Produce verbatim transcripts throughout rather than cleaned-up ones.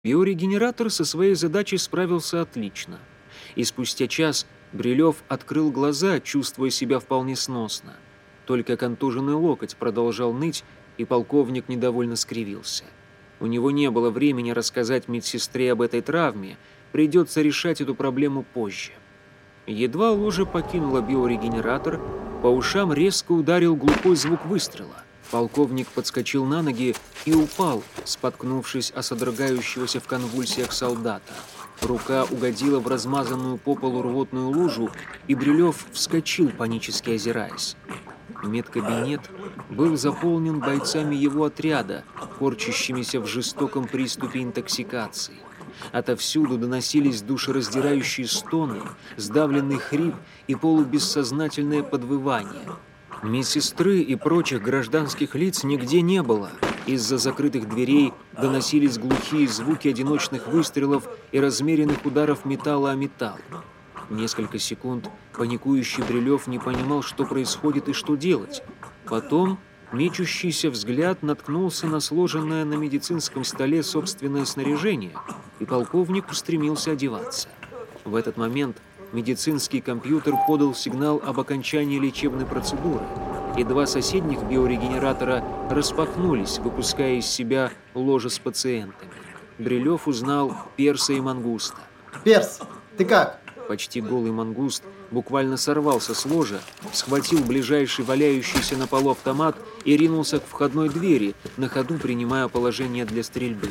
Биорегенератор со своей задачей справился отлично. И спустя час Брилев открыл глаза, чувствуя себя вполне сносно. Только контуженный локоть продолжал ныть, и полковник недовольно скривился. У него не было времени рассказать медсестре об этой травме, придется решать эту проблему позже. Едва ложа покинула биорегенератор, по ушам резко ударил глухой звук выстрела. Полковник подскочил на ноги и упал, споткнувшись о содрогающегося в конвульсиях солдата. Рука угодила в размазанную по полу рвотную лужу, и Брилев вскочил, панически озираясь. Медкабинет был заполнен бойцами его отряда, корчащимися в жестоком приступе интоксикации. Отовсюду доносились душераздирающие стоны, сдавленный хрип и полубессознательное подвывание. Медсестры и прочих гражданских лиц нигде не было. Из-за закрытых дверей доносились глухие звуки одиночных выстрелов и размеренных ударов металла о металл. Несколько секунд паникующий Брилев не понимал, что происходит и что делать. Потом мечущийся взгляд наткнулся на сложенное на медицинском столе собственное снаряжение, и полковник устремился одеваться. В этот момент медицинский компьютер подал сигнал об окончании лечебной процедуры, и два соседних биорегенератора распахнулись, выпуская из себя ложе с пациентами. Брилев узнал Перса и Мангуста. «Перс, ты как?» Почти голый Мангуст буквально сорвался с ложа, схватил ближайший валяющийся на полу автомат и ринулся к входной двери, на ходу принимая положение для стрельбы.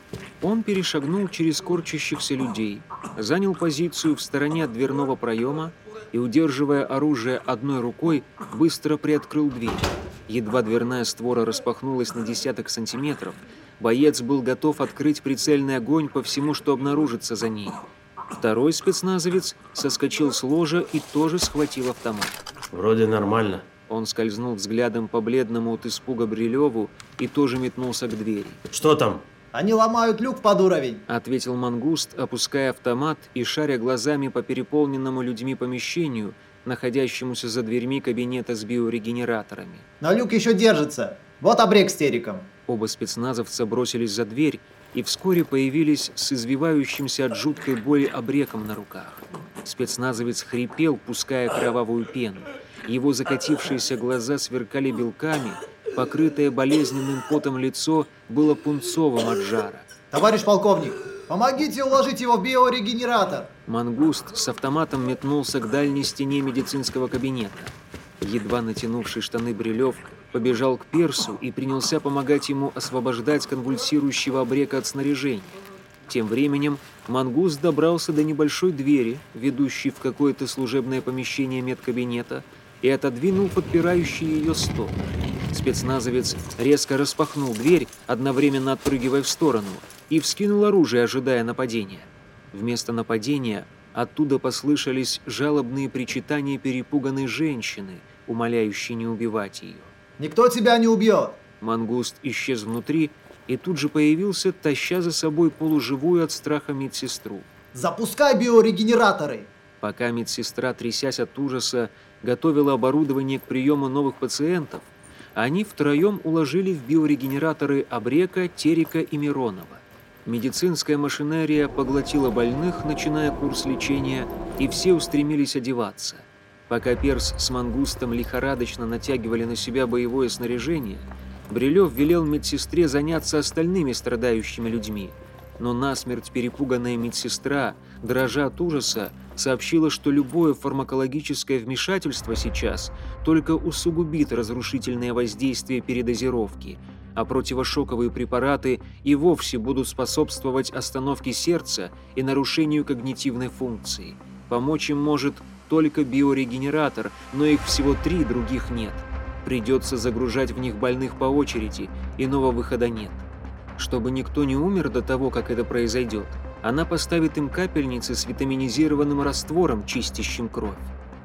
Он перешагнул через корчащихся людей, занял позицию в стороне от дверного проема и, удерживая оружие одной рукой, быстро приоткрыл дверь. Едва дверная створа распахнулась на десяток сантиметров, боец был готов открыть прицельный огонь по всему, что обнаружится за ней. Второй спецназовец соскочил с ложа и тоже схватил автомат. Вроде нормально. Он скользнул взглядом по бледному от испуга Брилеву и тоже метнулся к двери. Что там? Они ломают люк под уровень, ответил Мангуст, опуская автомат и шаря глазами по переполненному людьми помещению, находящемуся за дверьми кабинета с биорегенераторами. Но люк еще держится. Вот обрек с териком. Оба спецназовца бросились за дверь и вскоре появились с извивающимся от жуткой боли обреком на руках. Спецназовец хрипел, пуская кровавую пену. Его закатившиеся глаза сверкали белками, покрытое болезненным потом лицо было пунцовым от жара. Товарищ полковник, помогите уложить его в биорегенератор. Мангуст с автоматом метнулся к дальней стене медицинского кабинета. Едва натянувший штаны Брилев побежал к Персу и принялся помогать ему освобождать конвульсирующего обрека от снаряжения. Тем временем Мангуст добрался до небольшой двери, ведущей в какое-то служебное помещение медкабинета, и отодвинул подпирающий ее стол. Спецназовец резко распахнул дверь, одновременно отпрыгивая в сторону, и вскинул оружие, ожидая нападения. Вместо нападения оттуда послышались жалобные причитания перепуганной женщины, умоляющей не убивать ее. «Никто тебя не убьет!» Мангуст исчез внутри и тут же появился, таща за собой полуживую от страха медсестру. «Запускай биорегенераторы!» Пока медсестра, трясясь от ужаса, готовила оборудование к приему новых пациентов, они втроем уложили в биорегенераторы Обрека, Терека и Миронова. Медицинская машинерия поглотила больных, начиная курс лечения, и все устремились одеваться. Пока Перс с Мангустом лихорадочно натягивали на себя боевое снаряжение, Брилев велел медсестре заняться остальными страдающими людьми. Но насмерть перепуганная медсестра, дрожа от ужаса, сообщила, что любое фармакологическое вмешательство сейчас только усугубит разрушительное воздействие передозировки, а противошоковые препараты и вовсе будут способствовать остановке сердца и нарушению когнитивной функции. Помочь им может только биорегенератор, но их всего три, других нет. Придется загружать в них больных по очереди, иного выхода нет. Чтобы никто не умер до того, как это произойдет, она поставит им капельницы с витаминизированным раствором, чистящим кровь.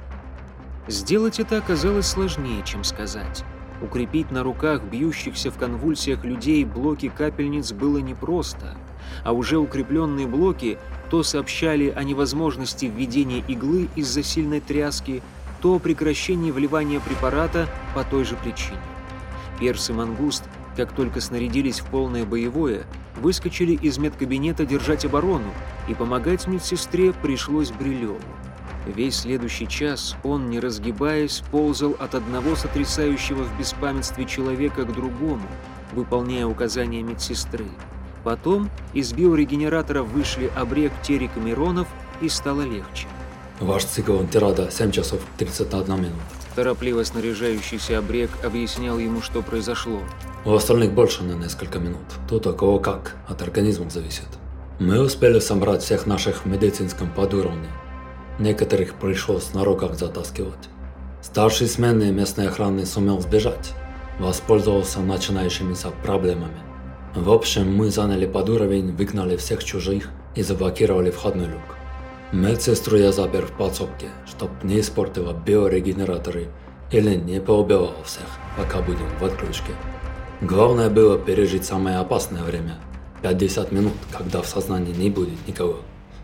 Сделать это оказалось сложнее, чем сказать. Укрепить на руках бьющихся в конвульсиях людей блоки капельниц было непросто, а уже укрепленные блоки то сообщали о невозможности введения иглы из-за сильной тряски, то о прекращении вливания препарата по той же причине. Перс и Мангуст, как только снарядились в полное боевое, выскочили из медкабинета держать оборону, и помогать медсестре пришлось Брилеву. Весь следующий час он, не разгибаясь, ползал от одного сотрясающего в беспамятстве человека к другому, выполняя указания медсестры. Потом из биорегенератора вышли Абрек, Терек и Миронов, и стало легче. Ваш циклон тирада семь часов тридцать одна минута. Торопливо снаряжающийся Абрек объяснял ему, что произошло. У остальных больше на несколько минут. Тут у кого как, от организма зависит. Мы успели собрать всех наших в медицинском подуровне. Некоторых пришлось на руках затаскивать. Старший смены местной охраны сумел сбежать. Воспользовался начинающимися проблемами. В общем, мы заняли подуровень, выгнали всех чужих и заблокировали входной люк. Медсестру я запер в подсобке, чтоб не испортила биорегенераторы или не поубивала всех, пока будем в отключке. Главное было пережить самое опасное время – пятьдесят минут, когда в сознании не будет никого.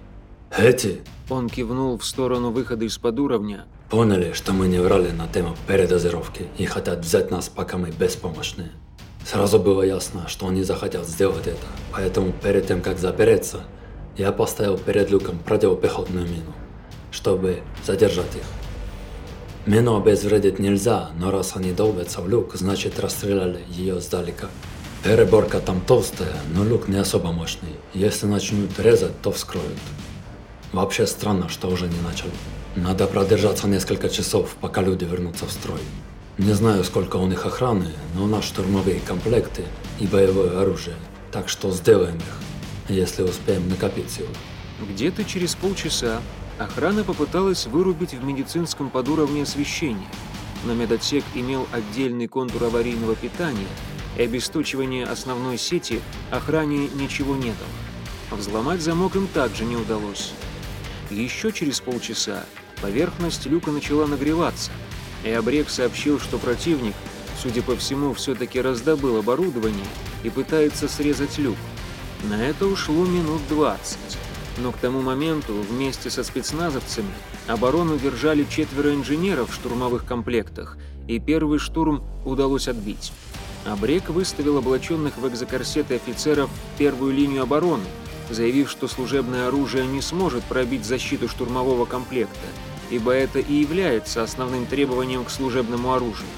Эти, он кивнул в сторону выхода из подуровня, поняли, что мы не врали на тему передозировки и хотят взять нас, пока мы беспомощные. Сразу было ясно, что они захотят сделать это, поэтому перед тем, как запереться, я поставил перед люком противопехотную мину, чтобы задержать их. Мину обезвредить нельзя, но раз они долбятся в люк, значит расстреляли ее сдалека. Переборка там толстая, но люк не особо мощный. Если начнут резать, то вскроют. Вообще странно, что уже не начали. Надо продержаться несколько часов, пока люди вернутся в строй. Не знаю, сколько у них охраны, но у нас штурмовые комплекты и боевое оружие, так что сделаем их, если успеем накопить силу. Где-то через полчаса охрана попыталась вырубить в медицинском подуровне освещение, но медотсек имел отдельный контур аварийного питания, и обесточивание основной сети охране ничего не дало. Взломать замок им также не удалось. Еще через полчаса поверхность люка начала нагреваться, и Абрек сообщил, что противник, судя по всему, все-таки раздобыл оборудование и пытается срезать люк. На это ушло минут двадцать, но к тому моменту вместе со спецназовцами оборону держали четверо инженеров в штурмовых комплектах, и первый штурм удалось отбить. Абрек выставил облаченных в экзокорсеты офицеров в первую линию обороны, заявив, что служебное оружие не сможет пробить защиту штурмового комплекта, ибо это и является основным требованием к служебному оружию.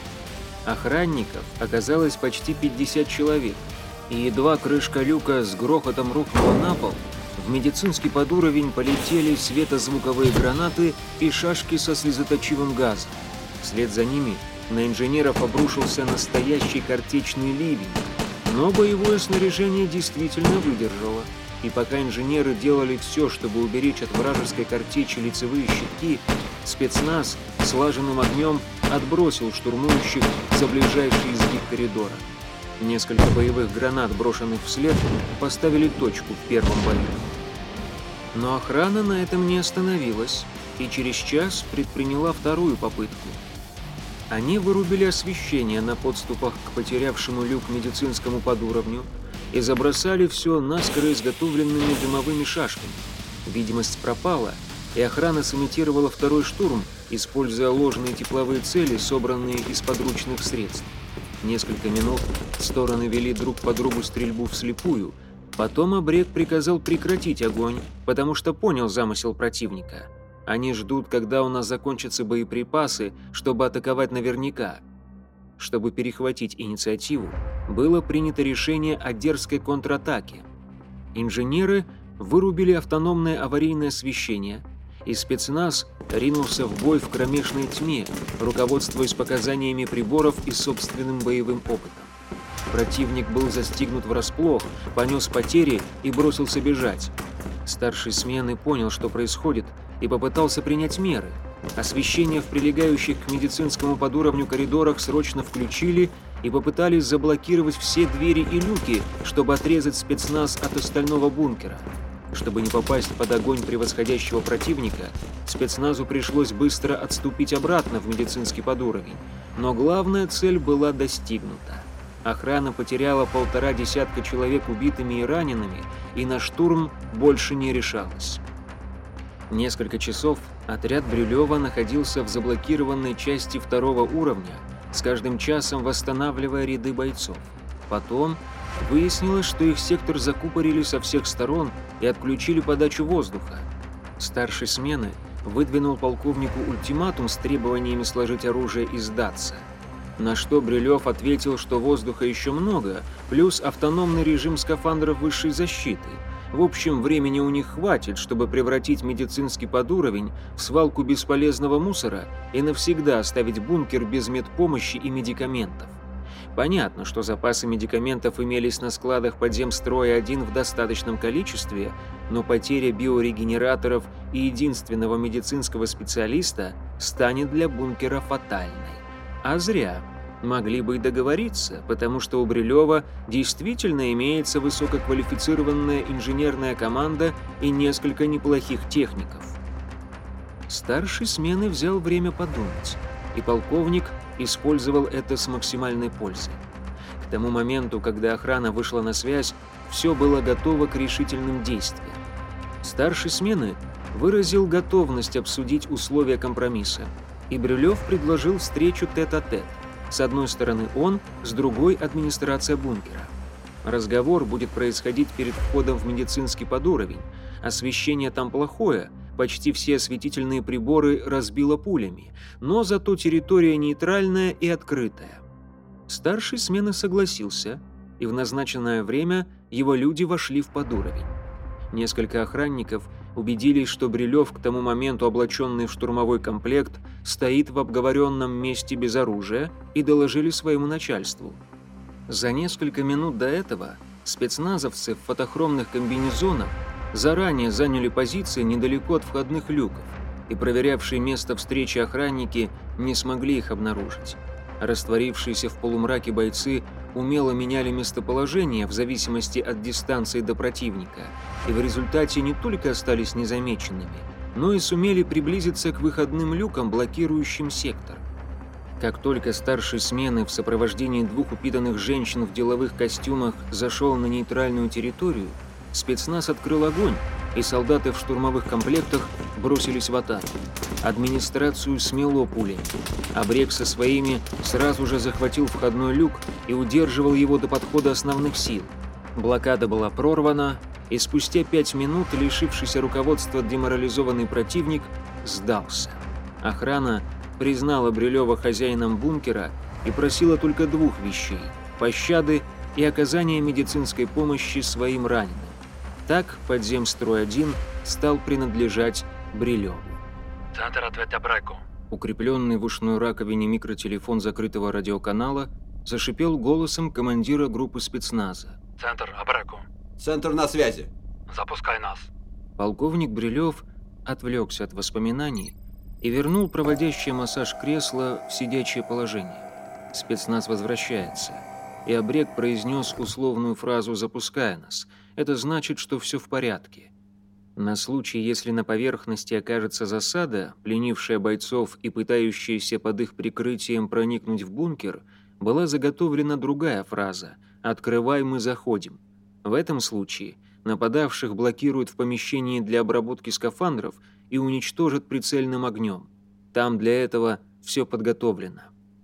Охранников оказалось почти пятьдесят человек, и едва крышка люка с грохотом рухнула на пол, в медицинский подуровень полетели светозвуковые гранаты и шашки со слезоточивым газом. Вслед за ними на инженеров обрушился настоящий картечный ливень, но боевое снаряжение действительно выдержало, и пока инженеры делали все, чтобы уберечь от вражеской картечи лицевые щитки, спецназ слаженным огнем отбросил штурмующих за ближайший изгиб коридора. Несколько боевых гранат, брошенных вслед, поставили точку в первом бою. Но охрана на этом не остановилась и через час предприняла вторую попытку. Они вырубили освещение на подступах к потерявшему люк медицинскому подуровню и забросали все наскоро изготовленными дымовыми шашками. Видимость пропала, и охрана сымитировала второй штурм, используя ложные тепловые цели, собранные из подручных средств. Несколько минут стороны вели друг по другу стрельбу вслепую, потом Абрек приказал прекратить огонь, потому что понял замысел противника. Они ждут, когда у нас закончатся боеприпасы, чтобы атаковать наверняка. Чтобы перехватить инициативу, было принято решение о дерзкой контратаке. Инженеры вырубили автономное аварийное освещение, и спецназ ринулся в бой в кромешной тьме, руководствуясь показаниями приборов и собственным боевым опытом. Противник был застигнут врасплох, понес потери и бросился бежать. Старший смены понял, что происходит, и попытался принять меры. Освещение в прилегающих к медицинскому подуровню коридорах срочно включили и попытались заблокировать все двери и люки, чтобы отрезать спецназ от остального бункера. Чтобы не попасть под огонь превосходящего противника, спецназу пришлось быстро отступить обратно в медицинский подуровень. Но главная цель была достигнута. Охрана потеряла полтора десятка человек убитыми и ранеными, и на штурм больше не решалась. Несколько часов отряд Брилева находился в заблокированной части второго уровня, с каждым часом восстанавливая ряды бойцов. Потом Выяснилось, что их сектор закупорили со всех сторон и отключили подачу воздуха. Старший смены выдвинул полковнику ультиматум с требованиями сложить оружие и сдаться. На что Брилев ответил, что воздуха еще много, плюс автономный режим скафандров высшей защиты. В общем, времени у них хватит, чтобы превратить медицинский подуровень в свалку бесполезного мусора и навсегда оставить бункер без медпомощи и медикаментов. Понятно, что запасы медикаментов имелись на складах подземстроя один в достаточном количестве, но потеря биорегенераторов и единственного медицинского специалиста станет для бункера фатальной. А зря. Могли бы и договориться, потому что у Брилева действительно имеется высококвалифицированная инженерная команда и несколько неплохих техников. Старший смены взял время подумать, и полковник использовал это с максимальной пользой. К тому моменту, когда охрана вышла на связь, все было готово к решительным действиям. Старший смены выразил готовность обсудить условия компромисса, и Брилев предложил встречу тет-а-тет. С одной стороны он, с другой – администрация бункера. Разговор будет происходить перед входом в медицинский подуровень. Освещение там плохое, почти все осветительные приборы разбило пулями, но зато территория нейтральная и открытая. Старший смены согласился, и в назначенное время его люди вошли в подуровень. Несколько охранников убедились, что Брилев, к тому моменту облаченный в штурмовой комплект, стоит в обговоренном месте без оружия, и доложили своему начальству. За несколько минут до этого спецназовцы в фотохромных комбинезонах заранее заняли позиции недалеко от входных люков, и проверявшие место встречи охранники не смогли их обнаружить. Растворившиеся в полумраке бойцы умело меняли местоположение в зависимости от дистанции до противника, и в результате не только остались незамеченными, но и сумели приблизиться к выходным люкам, блокирующим сектор. Как только старший смены в сопровождении двух упитанных женщин в деловых костюмах зашел на нейтральную территорию, спецназ открыл огонь, и солдаты в штурмовых комплектах бросились в атаку. Администрацию смело пулями, а Брек со своими сразу же захватил входной люк и удерживал его до подхода основных сил. Блокада была прорвана, и спустя пять минут лишившийся руководства деморализованный противник сдался. Охрана признала Брилева хозяином бункера и просила только двух вещей – пощады и оказания медицинской помощи своим раненым. Так подземстрой один стал принадлежать Брилеву. Центр ответа Бреку. Укрепленный в ушной раковине микротелефон закрытого радиоканала зашипел голосом командира группы спецназа. Центр Абреку. Центр на связи. Запускай нас. Полковник Брилев отвлекся от воспоминаний и вернул проводящее массаж кресла в сидячее положение. Спецназ возвращается, и Абрек произнес условную фразу «запускай нас». Это значит, что все в порядке. На случай, если на поверхности окажется засада, пленившая бойцов и пытающаяся под их прикрытием проникнуть в бункер, была заготовлена другая фраза «Открывай, мы заходим». В этом случае нападавших блокируют в помещении для обработки скафандров и уничтожат прицельным огнем. Там для этого все подготовлено.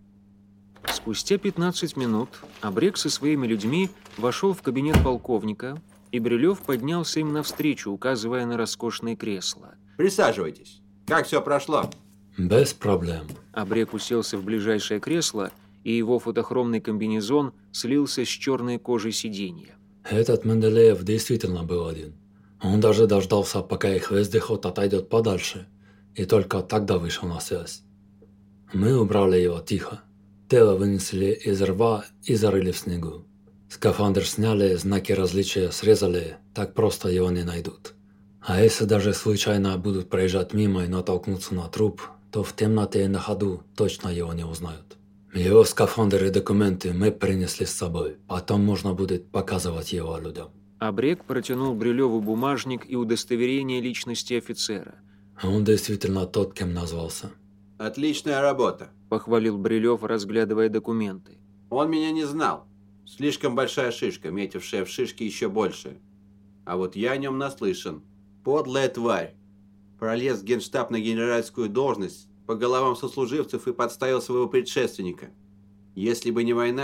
Спустя пятнадцать минут Абрек со своими людьми вошел в кабинет полковника, и Брилев поднялся им навстречу, указывая на роскошные кресла. Присаживайтесь. Как все прошло? Без проблем. Абрек уселся в ближайшее кресло, и его фотохромный комбинезон слился с черной кожей сиденья. Этот Менделеев действительно был один. Он даже дождался, пока их вездеход отойдет подальше, и только тогда вышел на связь. Мы убрали его тихо. Тело вынесли из рва и зарыли в снегу. Скафандр сняли, знаки различия срезали, так просто его не найдут. А если даже случайно будут проезжать мимо и натолкнуться на труп, то в темноте и на ходу точно его не узнают. Его скафандр и документы мы принесли с собой, потом можно будет показывать его людям. Абрек протянул Брилеву бумажник и удостоверение личности офицера. Он действительно тот, кем назвался. Отличная работа. Похвалил Брилев, разглядывая документы. Он меня не знал. Слишком большая шишка, метившая в шишки еще больше. А вот я о нем наслышан. Подлая тварь. Пролез в генштаб на генеральскую должность, по головам сослуживцев и подставил своего предшественника. Если бы не война,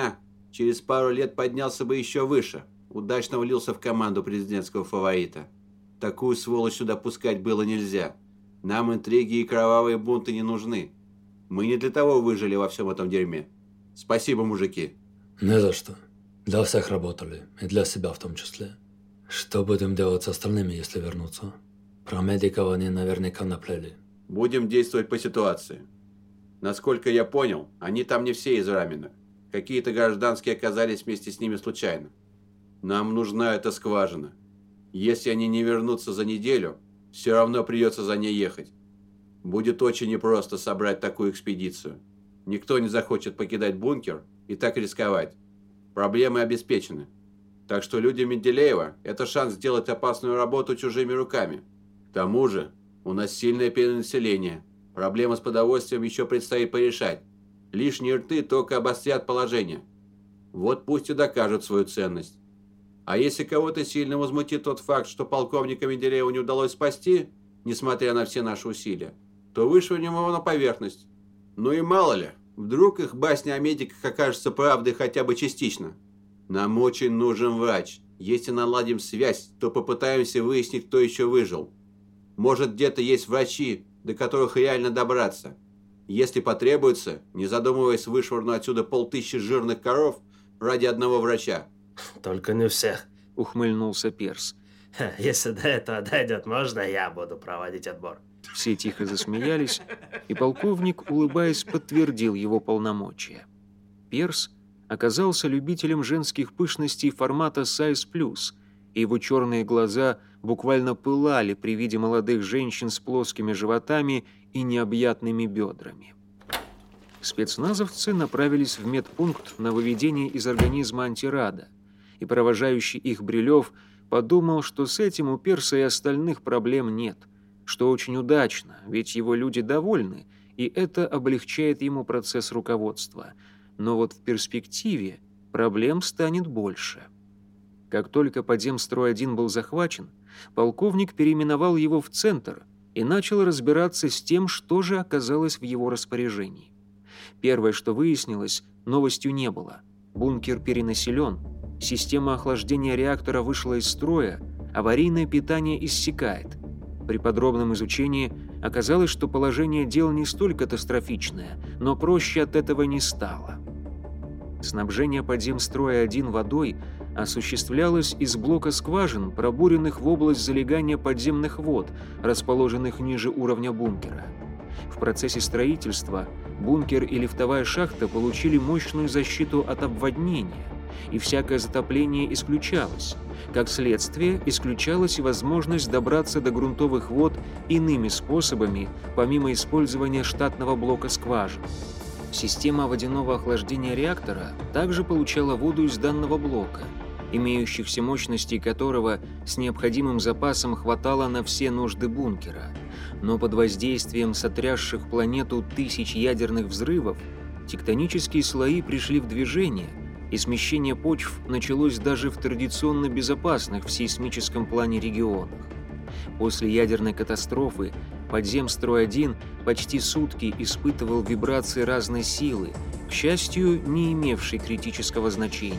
Через пару лет поднялся бы еще выше. Удачно влился в команду президентского фаворита. Такую сволочь сюда пускать было нельзя. Нам интриги и кровавые бунты не нужны. Мы не для того выжили во всем этом дерьме. Спасибо, мужики. Не за что. Для всех работали, и для себя в том числе. Что будем делать с остальными, если вернутся? Про медиков они наверняка наплели. Будем действовать по ситуации. Насколько я понял, они там не все из раненых. Какие-то гражданские оказались вместе с ними случайно. Нам нужна эта скважина. Если они не вернутся за неделю, все равно придется за ней ехать. Будет очень непросто собрать такую экспедицию. Никто не захочет покидать бункер и так рисковать. Проблемы обеспечены. Так что люди Менделеева – это шанс сделать опасную работу чужими руками. К тому же, у нас сильное перенаселение. Проблемы с продовольствием еще предстоит порешать. Лишние рты только обострят положение. Вот пусть и докажут свою ценность. А если кого-то сильно возмутит тот факт, что полковника Менделеева не удалось спасти, несмотря на все наши усилия, то вышвырнем его на поверхность. Ну и мало ли, вдруг их басня о медиках окажется правдой хотя бы частично. Нам очень нужен врач. Если наладим связь, то попытаемся выяснить, кто еще выжил. Может, где-то есть врачи, до которых реально добраться. Если потребуется, не задумываясь, вышвырну отсюда полтысячи жирных коров ради одного врача. Только не всех. Ухмыльнулся Перс. Ха, если до этого дойдет, можно я буду проводить отбор? Все тихо засмеялись, и полковник, улыбаясь, подтвердил его полномочия. Перс оказался любителем женских пышностей формата Size Plus, и его черные глаза буквально пылали при виде молодых женщин с плоскими животами и необъятными бедрами. Спецназовцы направились в медпункт на выведение из организма антирада, и провожающий их Брилев подумал, что с этим у Перса и остальных проблем нет, что очень удачно, ведь его люди довольны, и это облегчает ему процесс руководства. Но вот в перспективе проблем станет больше. Как только подземстрой один был захвачен, полковник переименовал его в центр и начал разбираться с тем, что же оказалось в его распоряжении. Первое, что выяснилось, новостью не было. Бункер перенаселен, система охлаждения реактора вышла из строя, аварийное питание иссякает. При подробном изучении оказалось, что положение дел не столь катастрофичное, но проще от этого не стало. Снабжение подземстроя один водой осуществлялось из блока скважин, пробуренных в область залегания подземных вод, расположенных ниже уровня бункера. В процессе строительства бункер и лифтовая шахта получили мощную защиту от обводнения, и всякое затопление исключалось. Как следствие, исключалась и возможность добраться до грунтовых вод иными способами, помимо использования штатного блока скважин. Система водяного охлаждения реактора также получала воду из данного блока, имеющихся мощностей которого с необходимым запасом хватало на все нужды бункера. Но под воздействием сотрясших планету тысяч ядерных взрывов тектонические слои пришли в движение, и смещение почв началось даже в традиционно безопасных в сейсмическом плане регионах. После ядерной катастрофы подземстрой один почти сутки испытывал вибрации разной силы, к счастью, не имевшей критического значения.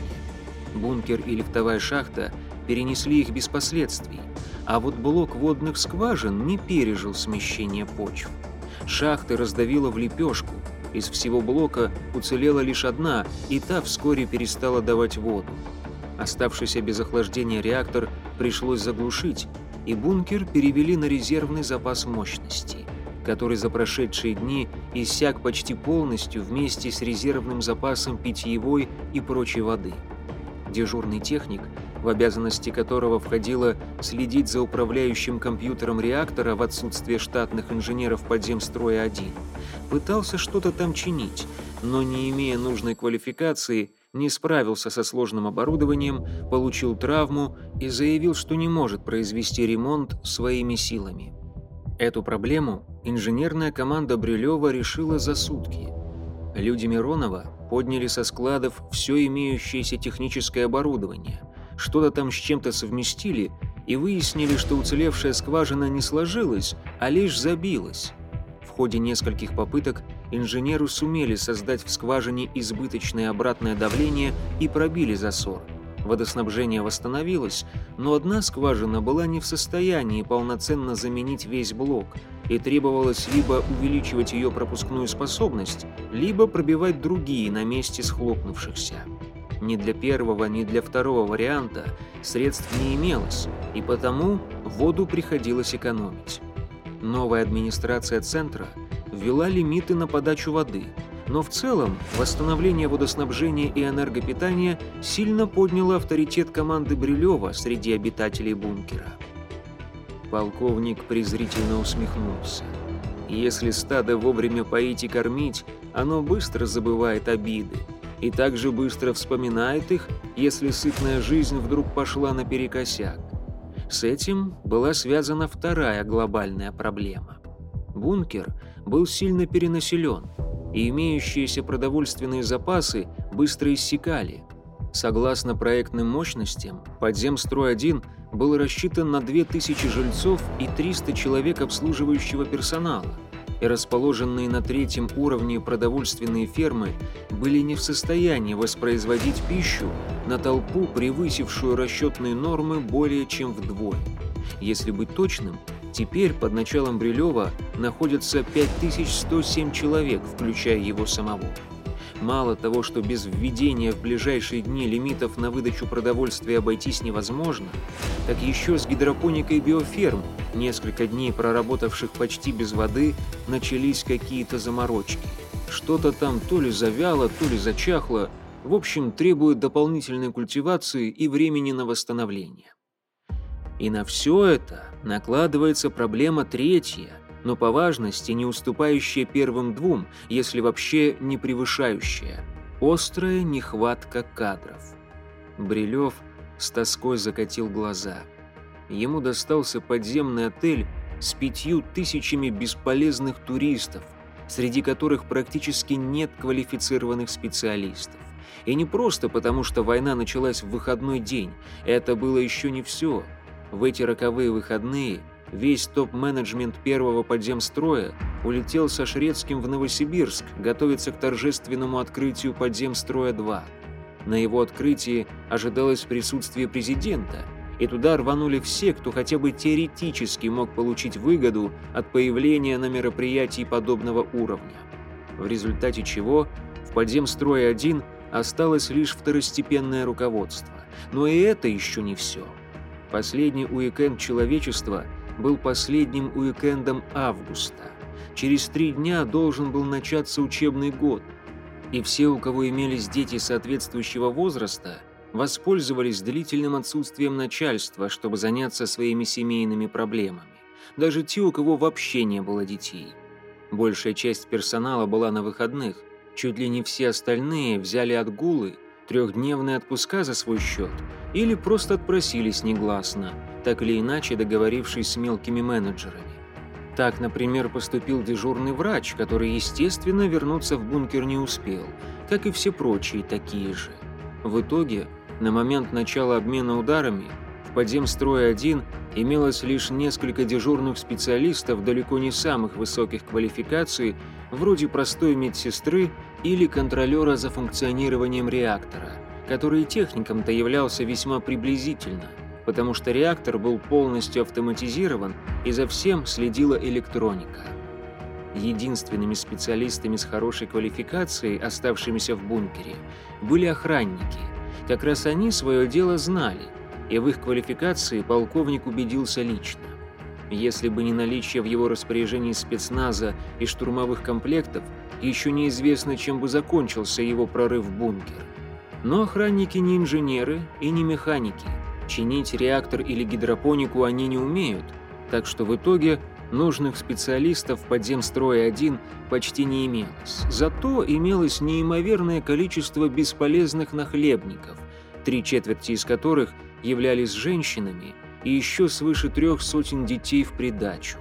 Бункер и лифтовая шахта перенесли их без последствий, а вот блок водных скважин не пережил смещение почв. Шахты раздавило в лепешку, из всего блока уцелела лишь одна, и та вскоре перестала давать воду. Оставшийся без охлаждения реактор пришлось заглушить, и бункер перевели на резервный запас мощности, который за прошедшие дни иссяк почти полностью вместе с резервным запасом питьевой и прочей воды. Дежурный техник, в обязанности которого входило следить за управляющим компьютером реактора в отсутствие штатных инженеров подземстроя один, пытался что-то там чинить, но, не имея нужной квалификации, не справился со сложным оборудованием, получил травму и заявил, что не может произвести ремонт своими силами. Эту проблему инженерная команда Брилева решила за сутки. Люди Миронова подняли со складов все имеющееся техническое оборудование, что-то там с чем-то совместили и выяснили, что уцелевшая скважина не сложилась, а лишь забилась. В ходе нескольких попыток инженеры сумели создать в скважине избыточное обратное давление и пробили засор. Водоснабжение восстановилось, но одна скважина была не в состоянии полноценно заменить весь блок, и требовалось либо увеличивать ее пропускную способность, либо пробивать другие на месте схлопнувшихся. Ни для первого, ни для второго варианта средств не имелось, и потому воду приходилось экономить. Новая администрация центра ввела лимиты на подачу воды, но в целом восстановление водоснабжения и энергопитания сильно подняло авторитет команды Брилева среди обитателей бункера. Полковник презрительно усмехнулся. Если стадо вовремя поить и кормить, оно быстро забывает обиды и также быстро вспоминает их, если сытная жизнь вдруг пошла наперекосяк. С этим была связана вторая глобальная проблема. Бункер был сильно перенаселен, и имеющиеся продовольственные запасы быстро иссякали. Согласно проектным мощностям, подземстрой один был рассчитан на две тысячи жильцов и триста человек обслуживающего персонала, и расположенные на третьем уровне продовольственные фермы были не в состоянии воспроизводить пищу на толпу, превысившую расчетные нормы более чем вдвое. Если быть точным, теперь под началом Брилева находятся пять тысяч сто семь человек, включая его самого. Мало того, что без введения в ближайшие дни лимитов на выдачу продовольствия обойтись невозможно, так еще с гидропоникой биоферм, несколько дней проработавших почти без воды, начались какие-то заморочки. Что-то там то ли завяло, то ли зачахло, в общем, требует дополнительной культивации и времени на восстановление. И на все это накладывается проблема третья, но по важности не уступающая первым двум, если вообще не превышающая – острая нехватка кадров. Брилев с тоской закатил глаза. Ему достался подземный отель с пятью тысячами бесполезных туристов, среди которых практически нет квалифицированных специалистов. И не просто потому, что война началась в выходной день, это было еще не все. В эти роковые выходные весь топ-менеджмент первого подземстроя улетел со Шрецким в Новосибирск готовиться к торжественному открытию подземстроя два. На его открытии ожидалось присутствие президента, и туда рванули все, кто хотя бы теоретически мог получить выгоду от появления на мероприятии подобного уровня. В результате чего в подземстрое один осталось лишь второстепенное руководство. Но и это еще не все. Последний уикенд человечества был последним уикендом августа. Через три дня должен был начаться учебный год. И все, у кого имелись дети соответствующего возраста, воспользовались длительным отсутствием начальства, чтобы заняться своими семейными проблемами. Даже те, у кого вообще не было детей. Большая часть персонала была на выходных. Чуть ли не все остальные взяли отгулы, трехдневные отпуска за свой счет или просто отпросились негласно, так или иначе договорившись с мелкими менеджерами. Так, например, поступил дежурный врач, который, естественно, вернуться в бункер не успел, как и все прочие такие же. В итоге, на момент начала обмена ударами, в подземстрое один имелось лишь несколько дежурных специалистов далеко не самых высоких квалификаций, вроде простой медсестры или контролера за функционированием реактора, который техником-то являлся весьма приблизительно, потому что реактор был полностью автоматизирован и за всем следила электроника. Единственными специалистами с хорошей квалификацией, оставшимися в бункере, были охранники. Как раз они свое дело знали, и в их квалификации полковник убедился лично. Если бы не наличие в его распоряжении спецназа и штурмовых комплектов, еще неизвестно, чем бы закончился его прорыв в бункер. Но охранники не инженеры и не механики. Чинить реактор или гидропонику они не умеют, так что в итоге нужных специалистов в подземстрое один почти не имелось. Зато имелось неимоверное количество бесполезных нахлебников, три четверти из которых являлись женщинами, и еще свыше трех сотен детей в придачу.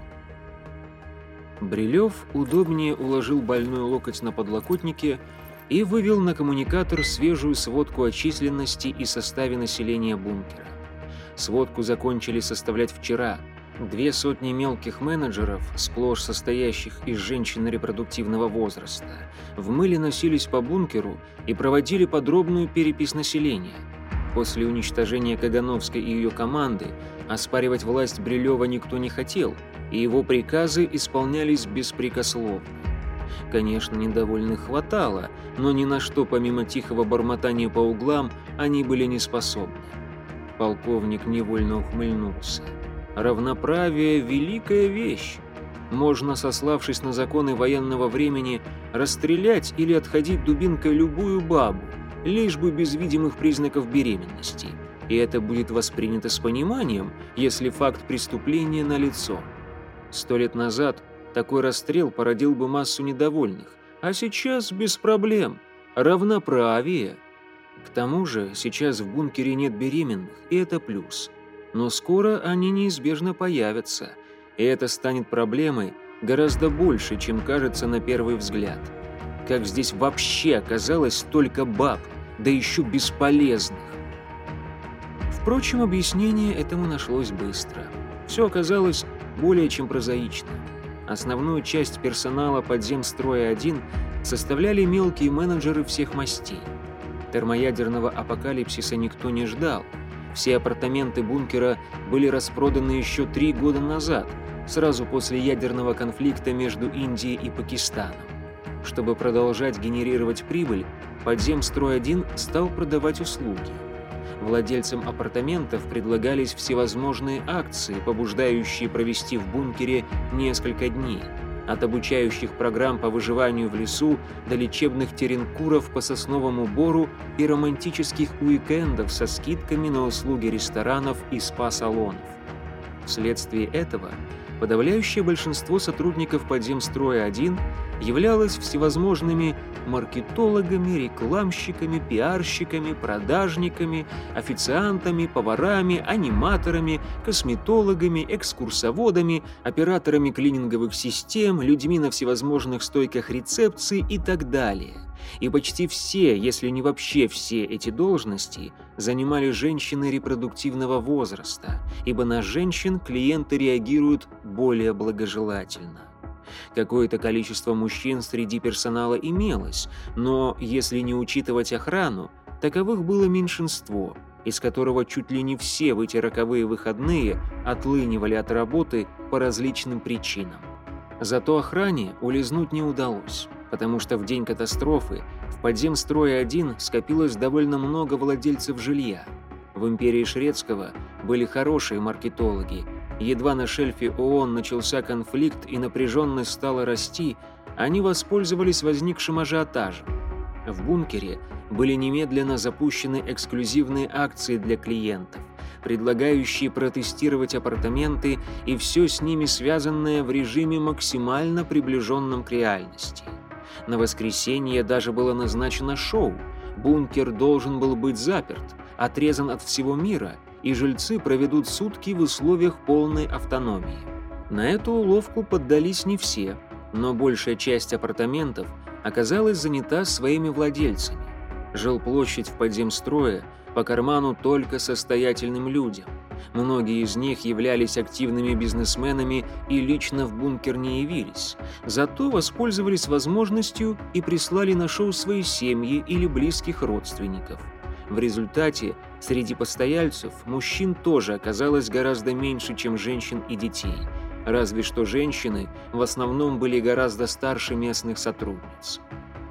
Брилев удобнее уложил больной локоть на подлокотнике и вывел на коммуникатор свежую сводку о численности и составе населения бункера. Сводку закончили составлять вчера, Две сотни мелких менеджеров, сплошь состоящих из женщин репродуктивного возраста, в мыле носились по бункеру и проводили подробную перепись населения. После уничтожения Кагановской и ее команды оспаривать власть Брилева никто не хотел, и его приказы исполнялись беспрекословно. Конечно, недовольных хватало, но ни на что помимо тихого бормотания по углам они были не способны. Полковник невольно ухмыльнулся. Равноправие – великая вещь. Можно, сославшись на законы военного времени, расстрелять или отходить дубинкой любую бабу, лишь бы без видимых признаков беременности. И это будет воспринято с пониманием, если факт преступления налицо. Сто лет назад такой расстрел породил бы массу недовольных, а сейчас без проблем. Равноправие. К тому же сейчас в бункере нет беременных, и это плюс. Но скоро они неизбежно появятся, и это станет проблемой гораздо больше, чем кажется на первый взгляд. Как здесь вообще оказалось столько баб, да еще бесполезных? Впрочем, объяснение этому нашлось быстро. Все оказалось более чем прозаично. Основную часть персонала Подземстроя-один составляли мелкие менеджеры всех мастей. Термоядерного апокалипсиса никто не ждал. Все апартаменты бункера были распроданы еще три года назад, сразу после ядерного конфликта между Индией и Пакистаном. Чтобы продолжать генерировать прибыль, Подземстрой-один стал продавать услуги. Владельцам апартаментов предлагались всевозможные акции, побуждающие провести в бункере несколько дней. От обучающих программ по выживанию в лесу до лечебных теренкуров по сосновому бору и романтических уикендов со скидками на услуги ресторанов и спа-салонов. Вследствие этого подавляющее большинство сотрудников Подземстроя-один являлось всевозможными маркетологами, рекламщиками, пиарщиками, продажниками, официантами, поварами, аниматорами, косметологами, экскурсоводами, операторами клининговых систем, людьми на всевозможных стойках рецепции и так далее. И почти все, если не вообще все эти должности, занимали женщины репродуктивного возраста, ибо на женщин клиенты реагируют более благожелательно. Какое-то количество мужчин среди персонала имелось, но, если не учитывать охрану, таковых было меньшинство, из которого чуть ли не все в эти роковые выходные отлынивали от работы по различным причинам. Зато охране улизнуть не удалось, потому что в день катастрофы в Подземстрое-один скопилось довольно много владельцев жилья. В империи Шрецкого были хорошие маркетологи. Едва на шельфе ООН начался конфликт и напряженность стала расти, они воспользовались возникшим ажиотажем. В бункере были немедленно запущены эксклюзивные акции для клиентов, предлагающие протестировать апартаменты и все с ними связанное в режиме максимально приближенном к реальности. На воскресенье даже было назначено шоу. Бункер должен был быть заперт, отрезан от всего мира, и жильцы проведут сутки в условиях полной автономии. На эту уловку поддались не все, но большая часть апартаментов оказалась занята своими владельцами. Жилплощадь в Подземстрое по карману только состоятельным людям. Многие из них являлись активными бизнесменами и лично в бункер не явились, зато воспользовались возможностью и прислали на шоу свои семьи или близких родственников. В результате среди постояльцев мужчин тоже оказалось гораздо меньше, чем женщин и детей, разве что женщины в основном были гораздо старше местных сотрудниц.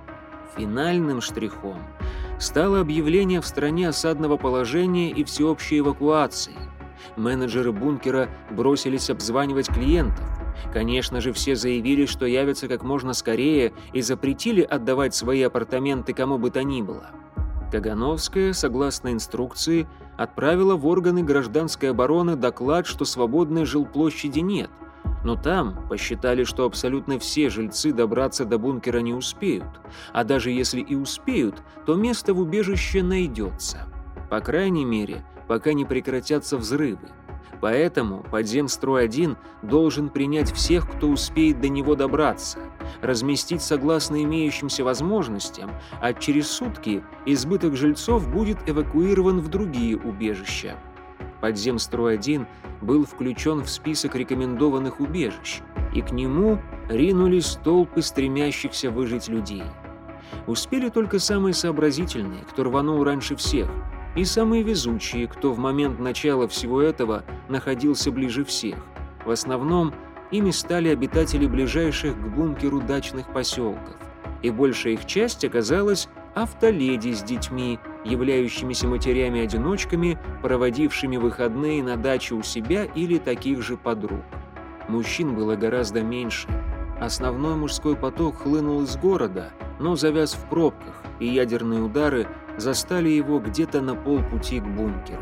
Финальным штрихом стало объявление в стране осадного положения и всеобщей эвакуации. Менеджеры бункера бросились обзванивать клиентов. Конечно же, все заявили, что явятся как можно скорее и запретили отдавать свои апартаменты кому бы то ни было. Кагановская, согласно инструкции, отправила в органы гражданской обороны доклад, что свободной жилплощади нет, но там посчитали, что абсолютно все жильцы добраться до бункера не успеют, а даже если и успеют, то место в убежище найдется. По крайней мере, пока не прекратятся взрывы. Поэтому Подземстрой-один должен принять всех, кто успеет до него добраться, разместить согласно имеющимся возможностям, а через сутки избыток жильцов будет эвакуирован в другие убежища. Подземстрой-один был включен в список рекомендованных убежищ, и к нему ринулись толпы стремящихся выжить людей. Успели только самые сообразительные, кто рванул раньше всех, и самые везучие, кто в момент начала всего этого находился ближе всех. В основном ими стали обитатели ближайших к бункеру дачных поселков, и большая их часть оказалась автоледи с детьми, являющимися матерями-одиночками, проводившими выходные на даче у себя или таких же подруг. Мужчин было гораздо меньше. Основной мужской поток хлынул из города, но завяз в пробках, и ядерные удары застали его где-то на полпути к бункеру.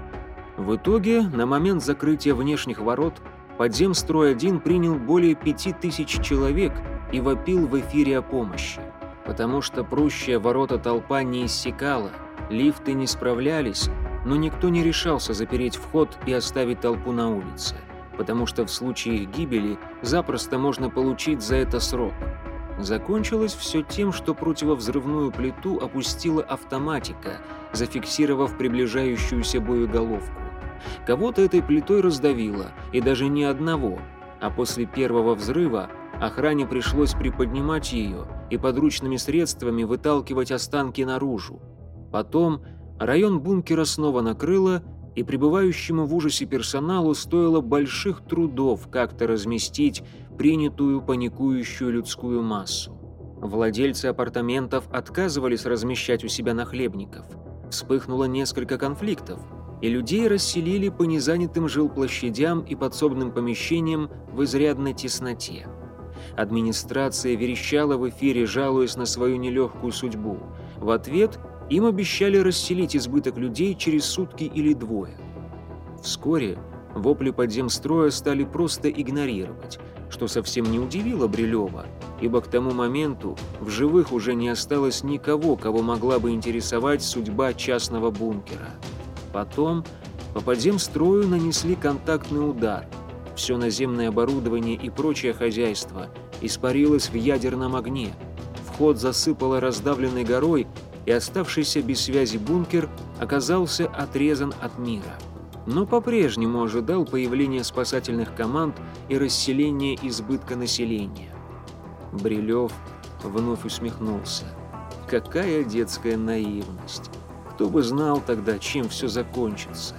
В итоге, на момент закрытия внешних ворот, Подземстрой один принял более пяти тысяч человек и вопил в эфире о помощи, потому что прущая ворота толпа не иссякала, лифты не справлялись, но никто не решался запереть вход и оставить толпу на улице, потому что в случае их гибели запросто можно получить за это срок. Закончилось все тем, что противовзрывную плиту опустила автоматика, зафиксировав приближающуюся боеголовку. Кого-то этой плитой раздавило, и даже не одного, а после первого взрыва охране пришлось приподнимать ее и подручными средствами выталкивать останки наружу. Потом район бункера снова накрыло, и пребывающему в ужасе персоналу стоило больших трудов как-то разместить принятую паникующую людскую массу. Владельцы апартаментов отказывались размещать у себя нахлебников. Вспыхнуло несколько конфликтов, и людей расселили по незанятым жилплощадям и подсобным помещениям в изрядной тесноте. Администрация верещала в эфире, жалуясь на свою нелегкую судьбу. В ответ им обещали расселить избыток людей через сутки или двое. Вскоре вопли Подземстроя стали просто игнорировать, что совсем не удивило Брилева, ибо к тому моменту в живых уже не осталось никого, кого могла бы интересовать судьба частного бункера. Потом по Подземстрою нанесли контактный удар. Все наземное оборудование и прочее хозяйство испарилось в ядерном огне. Вход засыпало раздавленной горой, и оставшийся без связи бункер оказался отрезан от мира. Но по-прежнему ожидал появления спасательных команд и расселения избытка населения. Брилев вновь усмехнулся. Какая детская наивность! Кто бы знал тогда, чем все закончится.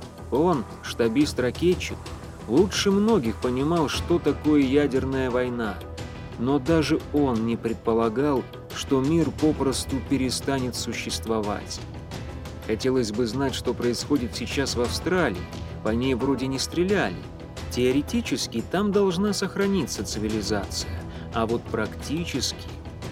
Он, штабист-ракетчик, лучше многих понимал, что такое ядерная война. Но даже он не предполагал, что мир попросту перестанет существовать. Хотелось бы знать, что происходит сейчас в Австралии. По ней вроде не стреляли. Теоретически там должна сохраниться цивилизация, а вот практически...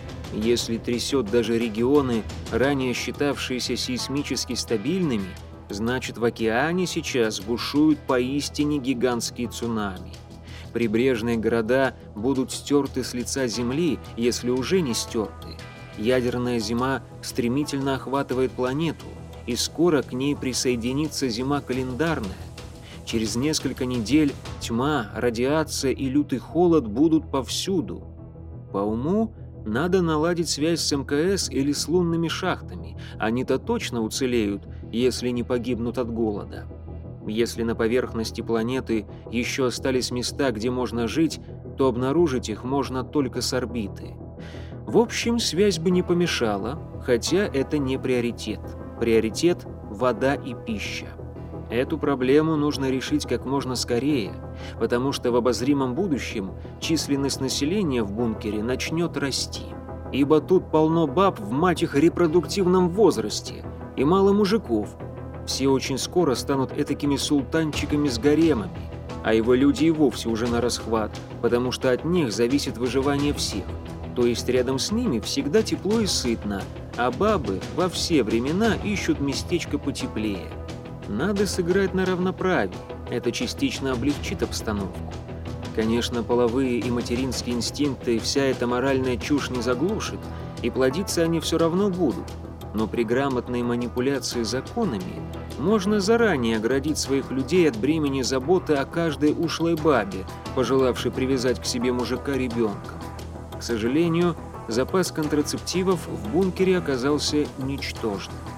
Если трясет даже регионы, ранее считавшиеся сейсмически стабильными, значит, в океане сейчас бушуют поистине гигантские цунами. Прибрежные города будут стерты с лица земли, если уже не стерты. Ядерная зима стремительно охватывает планету, и скоро к ней присоединится зима календарная. Через несколько недель тьма, радиация и лютый холод будут повсюду. По уму надо наладить связь с эм ка эс или с лунными шахтами. Они-то точно уцелеют, если не погибнут от голода. Если на поверхности планеты еще остались места, где можно жить, то обнаружить их можно только с орбиты. В общем, связь бы не помешала, хотя это не приоритет. Приоритет – вода и пища. Эту проблему нужно решить как можно скорее, потому что в обозримом будущем численность населения в бункере начнет расти. Ибо тут полно баб в мать их репродуктивном возрасте и мало мужиков. Все очень скоро станут этакими султанчиками с гаремами, а его люди и вовсе уже на расхват, потому что от них зависит выживание всех. То есть рядом с ними всегда тепло и сытно, а бабы во все времена ищут местечко потеплее. Надо сыграть на равноправие, это частично облегчит обстановку. Конечно, половые и материнские инстинкты вся эта моральная чушь не заглушит, и плодиться они все равно будут. Но при грамотной манипуляции законами можно заранее оградить своих людей от бремени заботы о каждой ушлой бабе, пожелавшей привязать к себе мужика-ребенка. К сожалению, запас контрацептивов в бункере оказался ничтожным.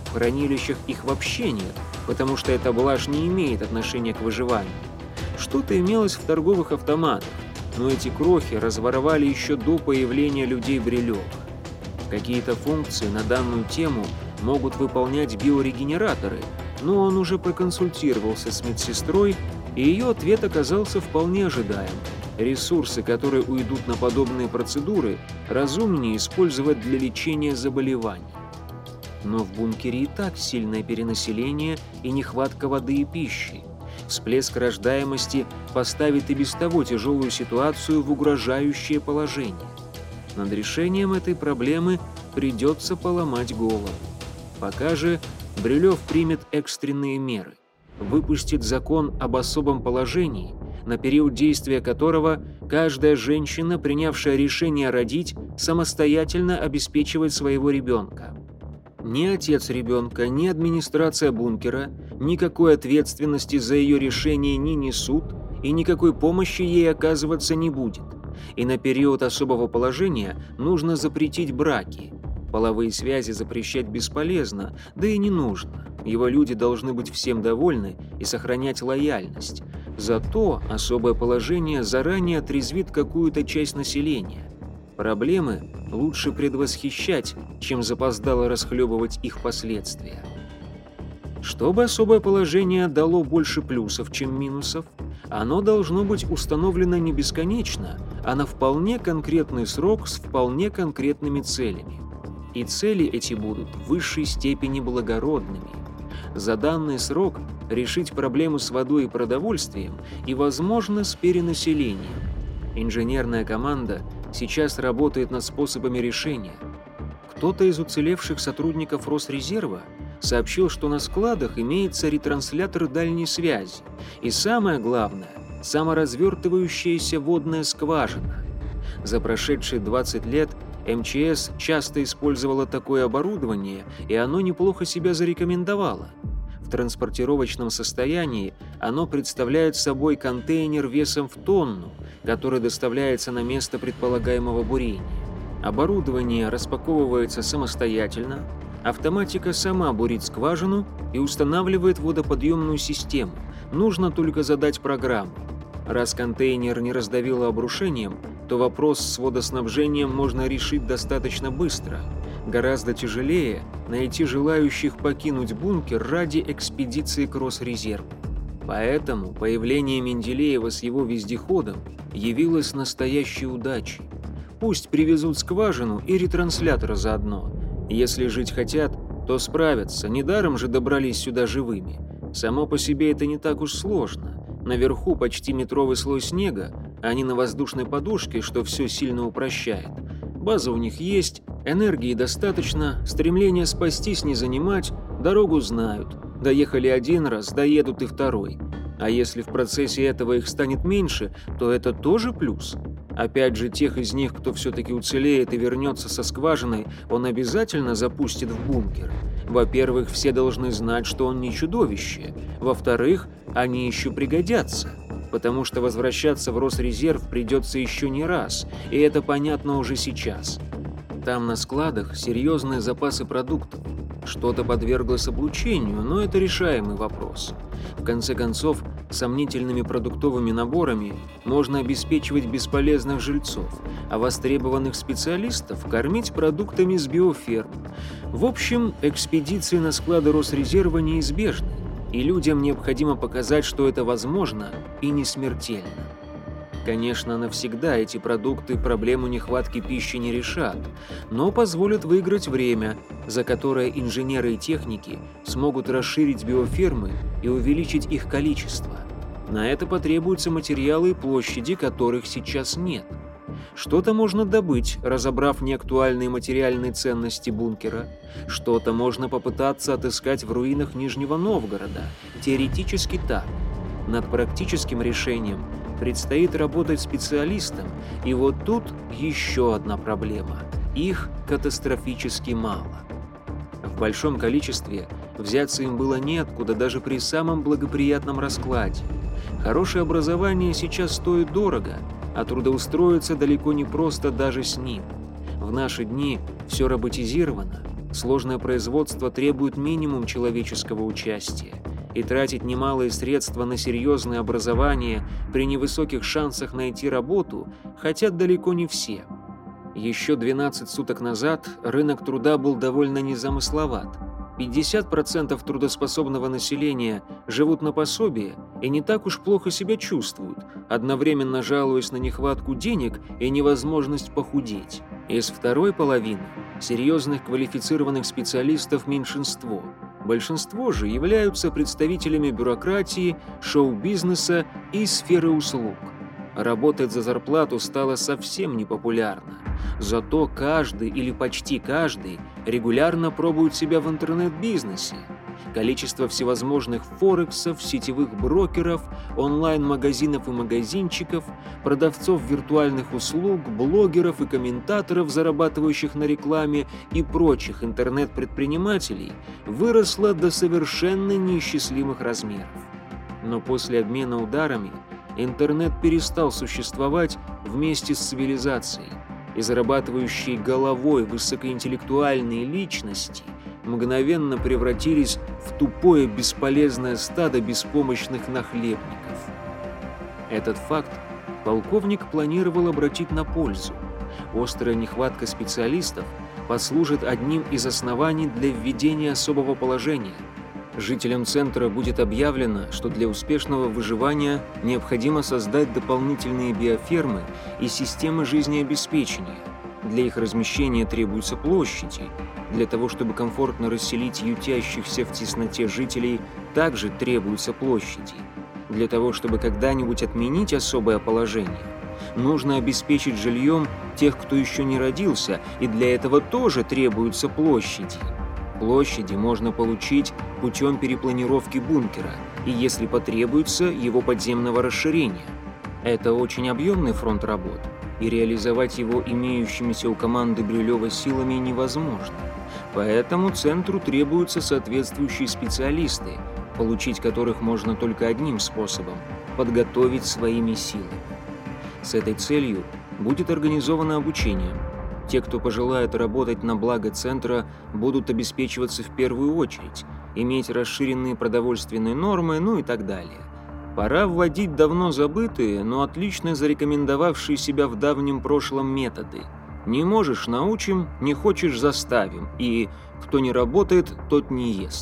В хранилищах их вообще нет, потому что эта блажь не имеет отношения к выживанию. Что-то имелось в торговых автоматах, но эти крохи разворовали еще до появления людей Брилёва. Какие-то функции на данную тему могут выполнять биорегенераторы, но он уже проконсультировался с медсестрой, и ее ответ оказался вполне ожидаем. Ресурсы, которые уйдут на подобные процедуры, разумнее использовать для лечения заболеваний. Но в бункере и так сильное перенаселение и нехватка воды и пищи. Всплеск рождаемости поставит и без того тяжелую ситуацию в угрожающее положение. Над решением этой проблемы придется поломать голову. Пока же Брилёв примет экстренные меры, выпустит закон об особом положении, на период действия которого каждая женщина, принявшая решение родить, самостоятельно обеспечивает своего ребенка. Ни отец ребенка, ни администрация бункера никакой ответственности за ее решение не несут и никакой помощи ей оказываться не будет. И на период особого положения нужно запретить браки. Половые связи запрещать бесполезно, да и не нужно. Его люди должны быть всем довольны и сохранять лояльность. Зато особое положение заранее отрезвит какую-то часть населения. Проблемы лучше предвосхищать, чем запоздало расхлебывать их последствия. Чтобы особое положение дало больше плюсов, чем минусов, оно должно быть установлено не бесконечно, а на вполне конкретный срок с вполне конкретными целями. И цели эти будут в высшей степени благородными. За данный срок решить проблему с водой и продовольствием и, возможно, с перенаселением. Инженерная команда сейчас работает над способами решения. Кто-то из уцелевших сотрудников Росрезерва сообщил, что на складах имеется ретранслятор дальней связи и, самое главное, саморазвертывающаяся водная скважина. За прошедшие двадцать лет эм че эс часто использовала такое оборудование, и оно неплохо себя зарекомендовало. В транспортировочном состоянии оно представляет собой контейнер весом в тонну, который доставляется на место предполагаемого бурения. Оборудование распаковывается самостоятельно, автоматика сама бурит скважину и устанавливает водоподъемную систему, нужно только задать программу. Раз контейнер не раздавило обрушением, то вопрос с водоснабжением можно решить достаточно быстро. Гораздо тяжелее найти желающих покинуть бункер ради экспедиции к Росрезерву. Поэтому появление Менделеева с его вездеходом явилось настоящей удачей. Пусть привезут скважину и ретранслятора заодно. Если жить хотят, то справятся, недаром же добрались сюда живыми. Само по себе это не так уж сложно. Наверху почти метровый слой снега, они на воздушной подушке, что все сильно упрощает. База у них есть, энергии достаточно, стремление спастись не занимать, дорогу знают. Доехали один раз, доедут и второй. А если в процессе этого их станет меньше, то это тоже плюс. Опять же, тех из них, кто все-таки уцелеет и вернется со скважиной, он обязательно запустит в бункер. Во-первых, все должны знать, что он не чудовище. Во-вторых, они еще пригодятся. Потому что возвращаться в Росрезерв придется еще не раз, и это понятно уже сейчас. Там на складах серьезные запасы продуктов. Что-то подверглось облучению, но это решаемый вопрос. В конце концов, сомнительными продуктовыми наборами можно обеспечивать бесполезных жильцов, а востребованных специалистов кормить продуктами с биоферм. В общем, экспедиции на склады Росрезерва неизбежны, и людям необходимо показать, что это возможно и не смертельно. Конечно, навсегда эти продукты проблему нехватки пищи не решат, но позволят выиграть время, за которое инженеры и техники смогут расширить биофермы и увеличить их количество. На это потребуются материалы и площади, которых сейчас нет. Что-то можно добыть, разобрав неактуальные материальные ценности бункера. Что-то можно попытаться отыскать в руинах Нижнего Новгорода. Теоретически так. Над практическим решением предстоит работать специалистам, и вот тут еще одна проблема. Их катастрофически мало. В большом количестве взяться им было неоткуда даже при самом благоприятном раскладе. Хорошее образование сейчас стоит дорого, а трудоустроиться далеко не просто даже с ним. В наши дни все роботизировано, Сложное производство требует минимум человеческого участия, и тратить немалые средства на серьезное образование при невысоких шансах найти работу хотят далеко не все. Еще двенадцать суток назад рынок труда был довольно незамысловат. пятьдесят процентов трудоспособного населения живут на пособие и не так уж плохо себя чувствуют, одновременно жалуясь на нехватку денег и невозможность похудеть. Из второй половины серьезных квалифицированных специалистов меньшинство. Большинство же являются представителями бюрократии, шоу-бизнеса и сферы услуг. Работать за зарплату стало совсем непопулярно. Зато каждый или почти каждый регулярно пробует себя в интернет-бизнесе. Количество всевозможных форексов, сетевых брокеров, онлайн-магазинов и магазинчиков, продавцов виртуальных услуг, блогеров и комментаторов, зарабатывающих на рекламе, и прочих интернет-предпринимателей выросло до совершенно неисчислимых размеров. Но после обмена ударами интернет перестал существовать вместе с цивилизацией, и зарабатывающие головой высокоинтеллектуальные личности мгновенно превратились в тупое бесполезное стадо беспомощных нахлебников. Этот факт полковник планировал обратить на пользу. Острая нехватка специалистов послужит одним из оснований для введения особого положения. Жителям центра будет объявлено, что для успешного выживания необходимо создать дополнительные биофермы и системы жизнеобеспечения. Для их размещения требуются площади. Для того, чтобы комфортно расселить ютящихся в тесноте жителей, также требуются площади. Для того, чтобы когда-нибудь отменить особое положение, нужно обеспечить жильем тех, кто еще не родился, и для этого тоже требуются площади. Площади можно получить путем перепланировки бункера и, если потребуется, его подземного расширения. Это очень объемный фронт работ, и реализовать его имеющимися у команды Брилева силами невозможно. Поэтому центру требуются соответствующие специалисты, получить которых можно только одним способом – подготовить своими силами. С этой целью будет организовано обучение. Те, кто пожелает работать на благо центра, будут обеспечиваться в первую очередь, иметь расширенные продовольственные нормы, ну и так далее. Пора вводить давно забытые, но отлично зарекомендовавшие себя в давнем прошлом методы. Не можешь – научим, не хочешь – заставим, и кто не работает, тот не ест.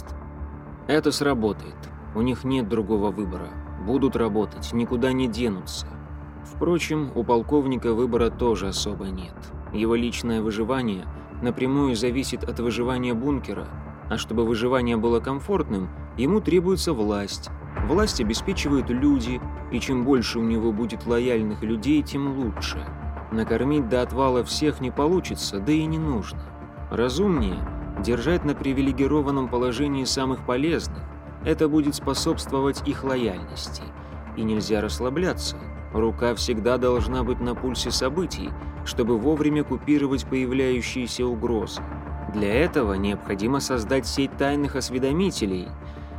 Это сработает. У них нет другого выбора. Будут работать, никуда не денутся. Впрочем, у полковника выбора тоже особо нет. Его личное выживание напрямую зависит от выживания бункера, а чтобы выживание было комфортным, ему требуется власть. Власть обеспечивают люди, и чем больше у него будет лояльных людей, тем лучше. Накормить до отвала всех не получится, да и не нужно. Разумнее держать на привилегированном положении самых полезных. Это будет способствовать их лояльности. И нельзя расслабляться. Рука всегда должна быть на пульсе событий, чтобы вовремя купировать появляющиеся угрозы. Для этого необходимо создать сеть тайных осведомителей.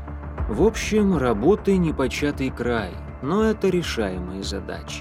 В общем, работы непочатый край, но это решаемые задачи.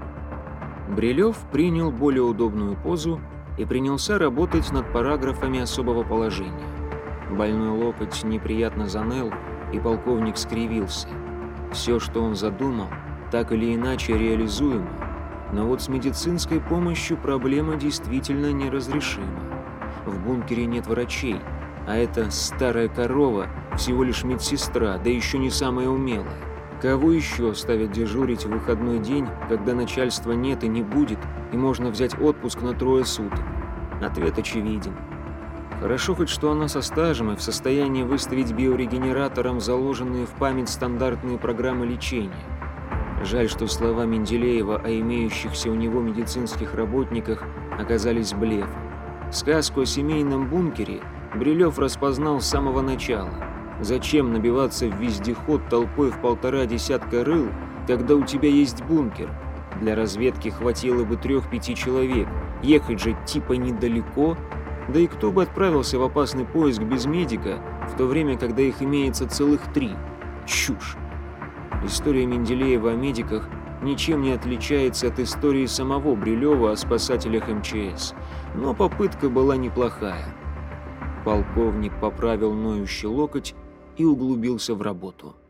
Брилев принял более удобную позу и принялся работать над параграфами особого положения. Больной локоть неприятно заныл, и полковник скривился. Все, что он задумал, так или иначе реализуемо, но вот с медицинской помощью проблема действительно неразрешима. В бункере нет врачей, а эта старая корова всего лишь медсестра, да еще не самая умелая. Кого еще ставят дежурить в выходной день, когда начальства нет и не будет, и можно взять отпуск на трое суток? Ответ очевиден. Хорошо хоть, что она со стажем и в состоянии выставить биорегенератором заложенные в память стандартные программы лечения. Жаль, что слова Менделеева о имеющихся у него медицинских работниках оказались блефом. Сказку о семейном бункере Брилев распознал с самого начала. Зачем набиваться в вездеход толпой в полтора десятка рыл, когда у тебя есть бункер? Для разведки хватило бы трех-пяти человек, ехать же типа недалеко. Да и кто бы отправился в опасный поиск без медика, в то время, когда их имеется целых три? Чушь! История Менделеева о медиках ничем не отличается от истории самого Брилева о спасателях эм че эс, но попытка была неплохая. Полковник поправил ноющий локоть и углубился в работу.